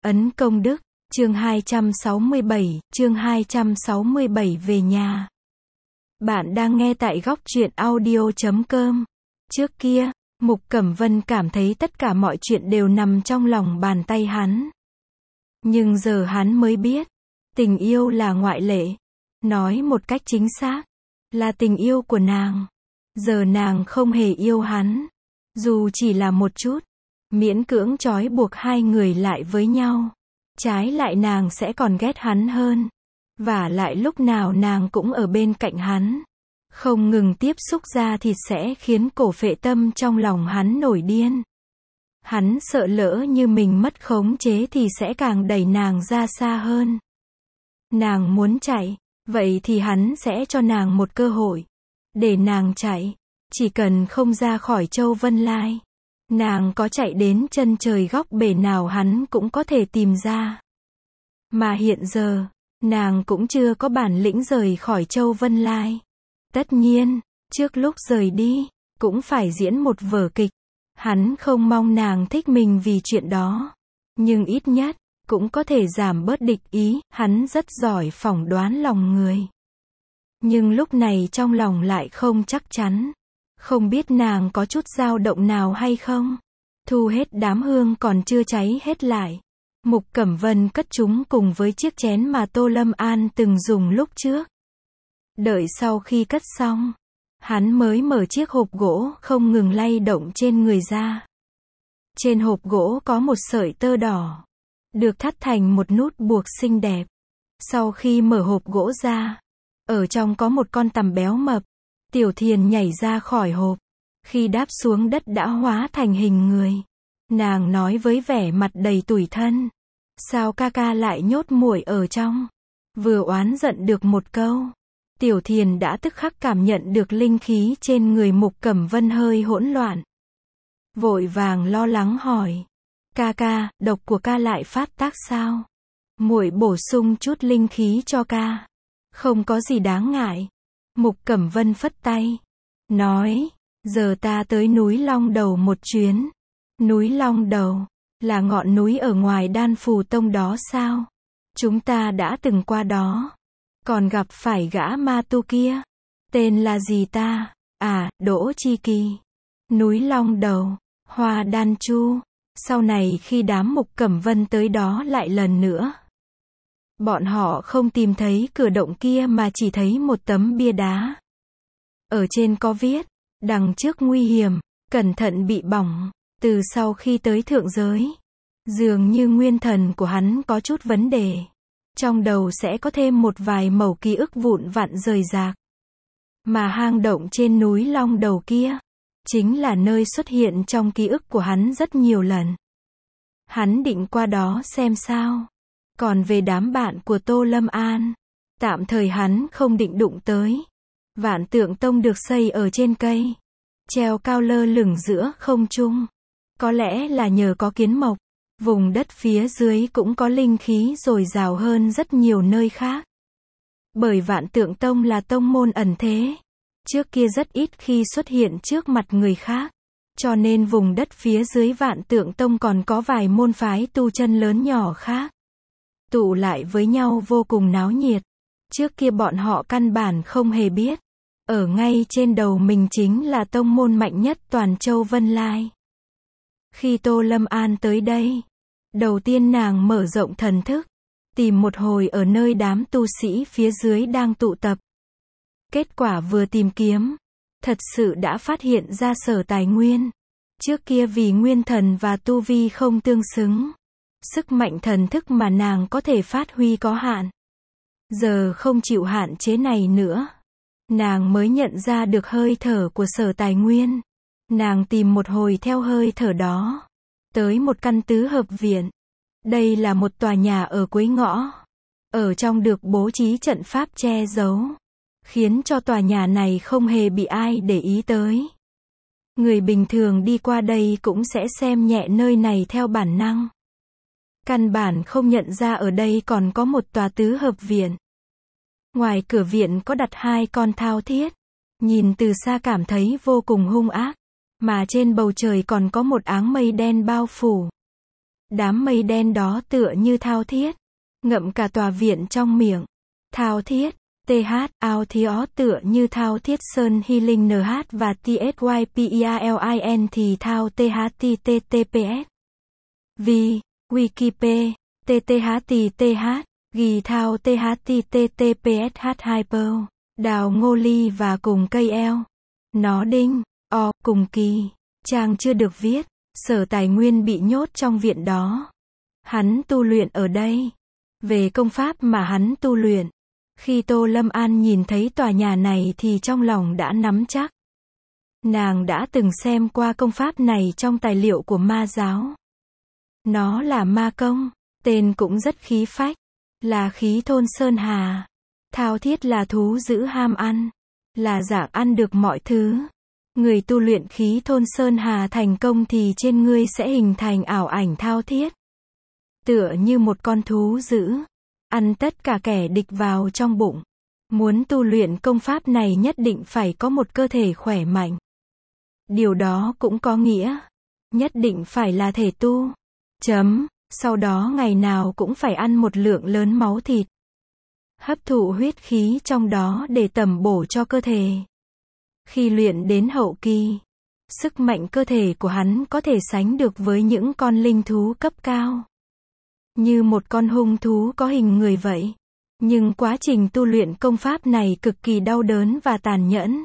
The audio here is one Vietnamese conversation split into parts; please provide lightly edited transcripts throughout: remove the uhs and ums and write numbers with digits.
Ấn công đức, chương 267 về nhà. Bạn đang nghe tại góc truyện audio.com. Trước kia, Mục Cẩm Vân cảm thấy tất cả mọi chuyện đều nằm trong lòng bàn tay hắn. Nhưng giờ hắn mới biết, tình yêu là ngoại lệ. Nói một cách chính xác, là tình yêu của nàng. Giờ nàng không hề yêu hắn, dù chỉ là một chút, miễn cưỡng trói buộc hai người lại với nhau. Trái lại nàng sẽ còn ghét hắn hơn. Vả lại lúc nào nàng cũng ở bên cạnh hắn. Không ngừng tiếp xúc da thịt sẽ khiến cổ phệ tâm trong lòng hắn nổi điên. Hắn sợ lỡ như mình mất khống chế thì sẽ càng đẩy nàng ra xa hơn. Nàng muốn chạy, vậy thì hắn sẽ cho nàng một cơ hội. Để nàng chạy, chỉ cần không ra khỏi Châu Vân Lai. Nàng có chạy đến chân trời góc bể nào hắn cũng có thể tìm ra. Mà hiện giờ, nàng cũng chưa có bản lĩnh rời khỏi Châu Vân Lai. Tất nhiên, trước lúc rời đi, cũng phải diễn một vở kịch. Hắn không mong nàng thích mình vì chuyện đó. Nhưng ít nhất, cũng có thể giảm bớt địch ý, hắn rất giỏi phỏng đoán lòng người. Nhưng lúc này trong lòng lại không chắc chắn. Không biết nàng có chút dao động nào hay không. Thu hết đám hương còn chưa cháy hết lại. Mục Cẩm Vân cất chúng cùng với chiếc chén mà Tô Lâm An từng dùng lúc trước. Đợi sau khi cất xong, hắn mới mở chiếc hộp gỗ không ngừng lay động trên người ra. Trên hộp gỗ có một sợi tơ đỏ, được thắt thành một nút buộc xinh đẹp. Sau khi mở hộp gỗ ra, ở trong có một con tằm béo mập. Tiểu Thiền nhảy ra khỏi hộp. Khi đáp xuống đất đã hóa thành hình người. Nàng nói với vẻ mặt đầy tủi thân. Sao ca ca lại nhốt muội ở trong? Vừa oán giận được một câu, Tiểu Thiền đã tức khắc cảm nhận được linh khí trên người Mục Cẩm Vân hơi hỗn loạn. Vội vàng lo lắng hỏi. Ca ca, độc của ca lại phát tác sao? Muội bổ sung chút linh khí cho ca. Không có gì đáng ngại. Mục Cẩm Vân phất tay. Nói, giờ ta tới núi Long Đầu một chuyến. Núi Long Đầu, là ngọn núi ở ngoài Đan Phù Tông đó sao? Chúng ta đã từng qua đó. Còn gặp phải gã ma tu kia. Tên là gì ta? À, Đỗ Chi Kỳ. Núi Long Đầu, Hoa Đan Chu. Sau này khi đám Mục Cẩm Vân tới đó lại lần nữa, bọn họ không tìm thấy cửa động kia mà chỉ thấy một tấm bia đá. Ở trên có viết, đằng trước nguy hiểm, cẩn thận bị bỏng. Từ sau khi tới thượng giới, dường như nguyên thần của hắn có chút vấn đề. Trong đầu sẽ có thêm một vài mẩu ký ức vụn vặn rời rạc. Mà hang động trên núi Long Đầu kia, chính là nơi xuất hiện trong ký ức của hắn rất nhiều lần. Hắn định qua đó xem sao. Còn về đám bạn của Tô Lâm An, tạm thời hắn không định đụng tới. Vạn Tượng Tông được xây ở trên cây, treo cao lơ lửng giữa không trung. Có lẽ là nhờ có kiến mộc, vùng đất phía dưới cũng có linh khí dồi dào hơn rất nhiều nơi khác. Bởi Vạn Tượng Tông là tông môn ẩn thế, trước kia rất ít khi xuất hiện trước mặt người khác. Cho nên vùng đất phía dưới Vạn Tượng Tông còn có vài môn phái tu chân lớn nhỏ khác. Tụ lại với nhau vô cùng náo nhiệt. Trước kia bọn họ căn bản không hề biết. Ở ngay trên đầu mình chính là tông môn mạnh nhất toàn Châu Vân Lai. Khi Tô Lâm An tới đây, đầu tiên nàng mở rộng thần thức, tìm một hồi ở nơi đám tu sĩ phía dưới đang tụ tập. Kết quả vừa tìm kiếm, thật sự đã phát hiện ra sở tài nguyên. Trước kia vì nguyên thần và tu vi không tương xứng, sức mạnh thần thức mà nàng có thể phát huy có hạn. Giờ không chịu hạn chế này nữa, nàng mới nhận ra được hơi thở của sở tài nguyên. Nàng tìm một hồi theo hơi thở đó, tới một căn tứ hợp viện. Đây là một tòa nhà ở cuối ngõ. Ở trong được bố trí trận pháp che giấu, khiến cho tòa nhà này không hề bị ai để ý tới. Người bình thường đi qua đây cũng sẽ xem nhẹ nơi này theo bản năng. Căn bản không nhận ra ở đây còn có một tòa tứ hợp viện. Ngoài cửa viện có đặt hai con thao thiết. Nhìn từ xa cảm thấy vô cùng hung ác. Mà trên bầu trời còn có một áng mây đen bao phủ. Đám mây đen đó tựa như thao thiết, ngậm cả tòa viện trong miệng. Thao thiết, TH, Authios tựa như thao thiết sơn healing NH và TSYPERLIN thì thao THTTTPS. Vì, Wikipedia, TTHTTH, ghi thao THTTTPSH hyper, đào ngô ly và cùng cây eo. Nó đinh, cùng kỳ. Trang chưa được viết, Sở Tài Nguyên bị nhốt trong viện đó. Hắn tu luyện ở đây. Về công pháp mà hắn tu luyện, khi Tô Lâm An nhìn thấy tòa nhà này thì trong lòng đã nắm chắc. Nàng đã từng xem qua công pháp này trong tài liệu của ma giáo. Nó là ma công, tên cũng rất khí phách, là khí thôn sơn hà. Thao thiết là thú dữ ham ăn, là dạng ăn được mọi thứ. Người tu luyện khí thôn sơn hà thành công thì trên ngươi sẽ hình thành ảo ảnh thao thiết. Tựa như một con thú dữ, ăn tất cả kẻ địch vào trong bụng. Muốn tu luyện công pháp này nhất định phải có một cơ thể khỏe mạnh. Điều đó cũng có nghĩa, nhất định phải là thể tu. Sau đó ngày nào cũng phải ăn một lượng lớn máu thịt. Hấp thụ huyết khí trong đó để tẩm bổ cho cơ thể. Khi luyện đến hậu kỳ, sức mạnh cơ thể của hắn có thể sánh được với những con linh thú cấp cao. Như một con hung thú có hình người vậy. Nhưng quá trình tu luyện công pháp này cực kỳ đau đớn và tàn nhẫn.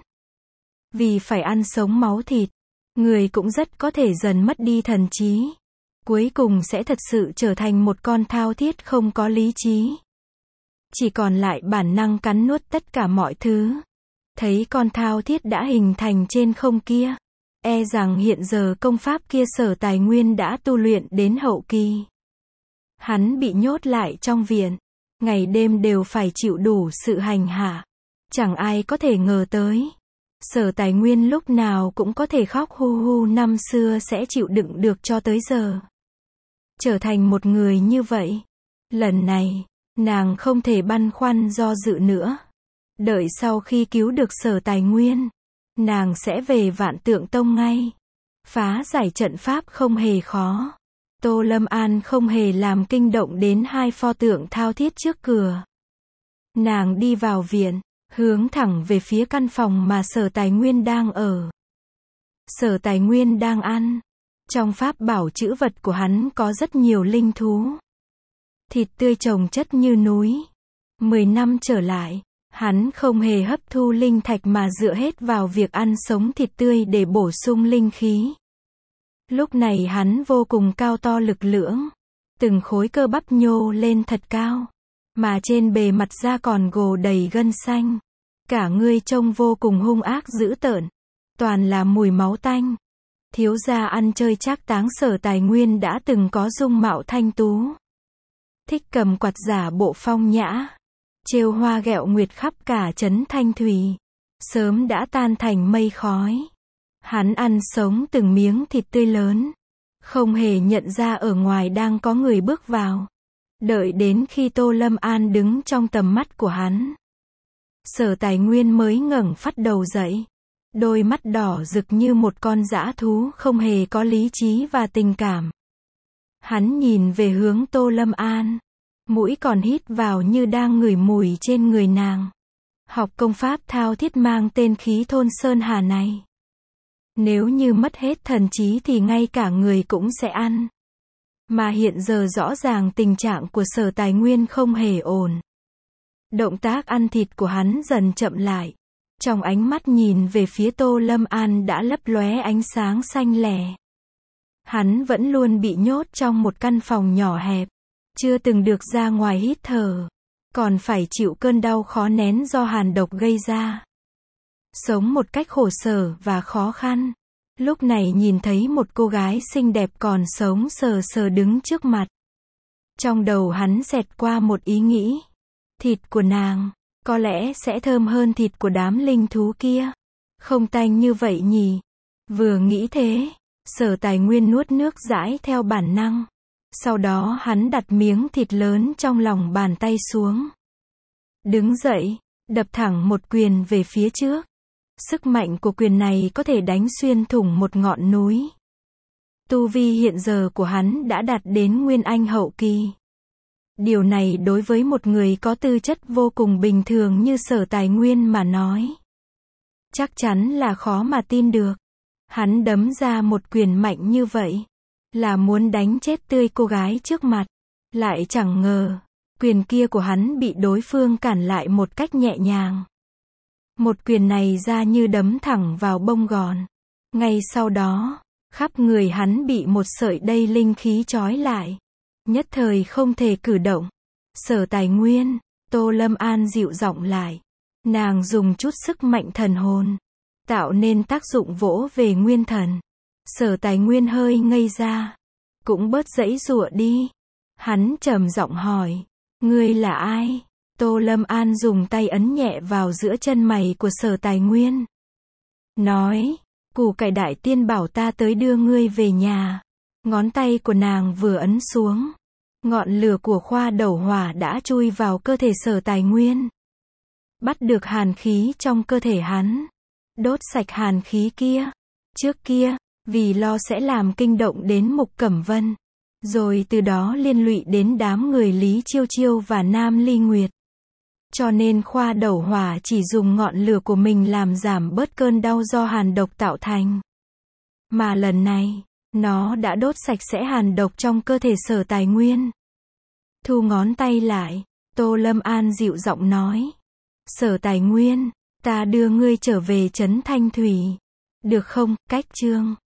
Vì phải ăn sống máu thịt, người cũng rất có thể dần mất đi thần trí. Cuối cùng sẽ thật sự trở thành một con thao thiết không có lý trí. Chỉ còn lại bản năng cắn nuốt tất cả mọi thứ. Thấy con thao thiết đã hình thành trên không kia. E rằng hiện giờ công pháp kia Sở Tài Nguyên đã tu luyện đến hậu kỳ. Hắn bị nhốt lại trong viện. Ngày đêm đều phải chịu đủ sự hành hạ. Chẳng ai có thể ngờ tới. Sở Tài Nguyên lúc nào cũng có thể khóc hu hu năm xưa sẽ chịu đựng được cho tới giờ. Trở thành một người như vậy. Lần này, nàng không thể băn khoăn do dự nữa. Đợi sau khi cứu được Sở Tài Nguyên, nàng sẽ về Vạn Tượng Tông ngay. Phá giải trận pháp không hề khó. Tô Lâm An không hề làm kinh động đến hai pho tượng thao thiết trước cửa. Nàng đi vào viện, hướng thẳng về phía căn phòng mà Sở Tài Nguyên đang ở. Sở Tài Nguyên đang ăn. Trong pháp bảo trữ vật của hắn có rất nhiều linh thú. Thịt tươi chồng chất như núi. 10 năm trở lại, hắn không hề hấp thu linh thạch mà dựa hết vào việc ăn sống thịt tươi để bổ sung linh khí. Lúc này hắn vô cùng cao to lực lưỡng. Từng khối cơ bắp nhô lên thật cao. Mà trên bề mặt da còn gồ đầy gân xanh. Cả người trông vô cùng hung ác dữ tợn. Toàn là mùi máu tanh. Thiếu gia ăn chơi trác táng Sở Tài Nguyên đã từng có dung mạo thanh tú. Thích cầm quạt giả bộ phong nhã. Trêu hoa ghẹo nguyệt khắp cả trấn Thanh Thủy. Sớm đã tan thành mây khói. Hắn ăn sống từng miếng thịt tươi lớn. Không hề nhận ra ở ngoài đang có người bước vào. Đợi đến khi Tô Lâm An đứng trong tầm mắt của hắn. Sở Tài Nguyên mới ngẩng phát đầu dậy. Đôi mắt đỏ rực như một con dã thú không hề có lý trí và tình cảm. Hắn nhìn về hướng Tô Lâm An. Mũi còn hít vào như đang ngửi mùi trên người nàng. Học công pháp thao thiết mang tên khí thôn sơn hà này. Nếu như mất hết thần trí thì ngay cả người cũng sẽ ăn. Mà hiện giờ rõ ràng tình trạng của Sở Tài Nguyên không hề ổn. Động tác ăn thịt của hắn dần chậm lại. Trong ánh mắt nhìn về phía Tô Lâm An đã lấp lóe ánh sáng xanh lẻ. Hắn vẫn luôn bị nhốt trong một căn phòng nhỏ hẹp. Chưa từng được ra ngoài hít thở. Còn phải chịu cơn đau khó nén do hàn độc gây ra. Sống một cách khổ sở và khó khăn. Lúc này nhìn thấy một cô gái xinh đẹp còn sống sờ sờ đứng trước mặt. Trong đầu hắn xẹt qua một ý nghĩ. Thịt của nàng, có lẽ sẽ thơm hơn thịt của đám linh thú kia. Không tanh như vậy nhỉ. Vừa nghĩ thế, Sở Tài Nguyên nuốt nước dãi theo bản năng. Sau đó hắn đặt miếng thịt lớn trong lòng bàn tay xuống. Đứng dậy, đập thẳng một quyền về phía trước. Sức mạnh của quyền này có thể đánh xuyên thủng một ngọn núi. Tu vi hiện giờ của hắn đã đạt đến Nguyên Anh hậu kỳ. Điều này đối với một người có tư chất vô cùng bình thường như Sở Tài Nguyên mà nói, chắc chắn là khó mà tin được. Hắn đấm ra một quyền mạnh như vậy, là muốn đánh chết tươi cô gái trước mặt. Lại chẳng ngờ, quyền kia của hắn bị đối phương cản lại một cách nhẹ nhàng. Một quyền này ra như đấm thẳng vào bông gòn. Ngay sau đó, khắp người hắn bị một sợi dây linh khí trói lại. Nhất thời không thể cử động. Sở Tài Nguyên, Tô Lâm An dịu giọng lại. Nàng dùng chút sức mạnh thần hồn, tạo nên tác dụng vỗ về nguyên thần. Sở Tài Nguyên hơi ngây ra. Cũng bớt giãy giụa đi. Hắn trầm giọng hỏi, ngươi là ai? Tô Lâm An dùng tay ấn nhẹ vào giữa chân mày của Sở Tài Nguyên. Nói, Củ Cải Đại Tiên bảo ta tới đưa ngươi về nhà. Ngón tay của nàng vừa ấn xuống, ngọn lửa của khoa đầu hỏa đã chui vào cơ thể Sở Tài Nguyên. Bắt được hàn khí trong cơ thể hắn. Đốt sạch hàn khí kia. Trước kia, vì lo sẽ làm kinh động đến Mục Cẩm Vân, rồi từ đó liên lụy đến đám người Lý Chiêu Chiêu và Nam Ly Nguyệt. Cho nên khoa đầu hỏa chỉ dùng ngọn lửa của mình làm giảm bớt cơn đau do hàn độc tạo thành. Mà lần này, nó đã đốt sạch sẽ hàn độc trong cơ thể Sở Tài Nguyên. Thu ngón tay lại, Tô Lâm An dịu giọng nói. Sở Tài Nguyên, ta đưa ngươi trở về trấn Thanh Thủy. Được không? Cách chương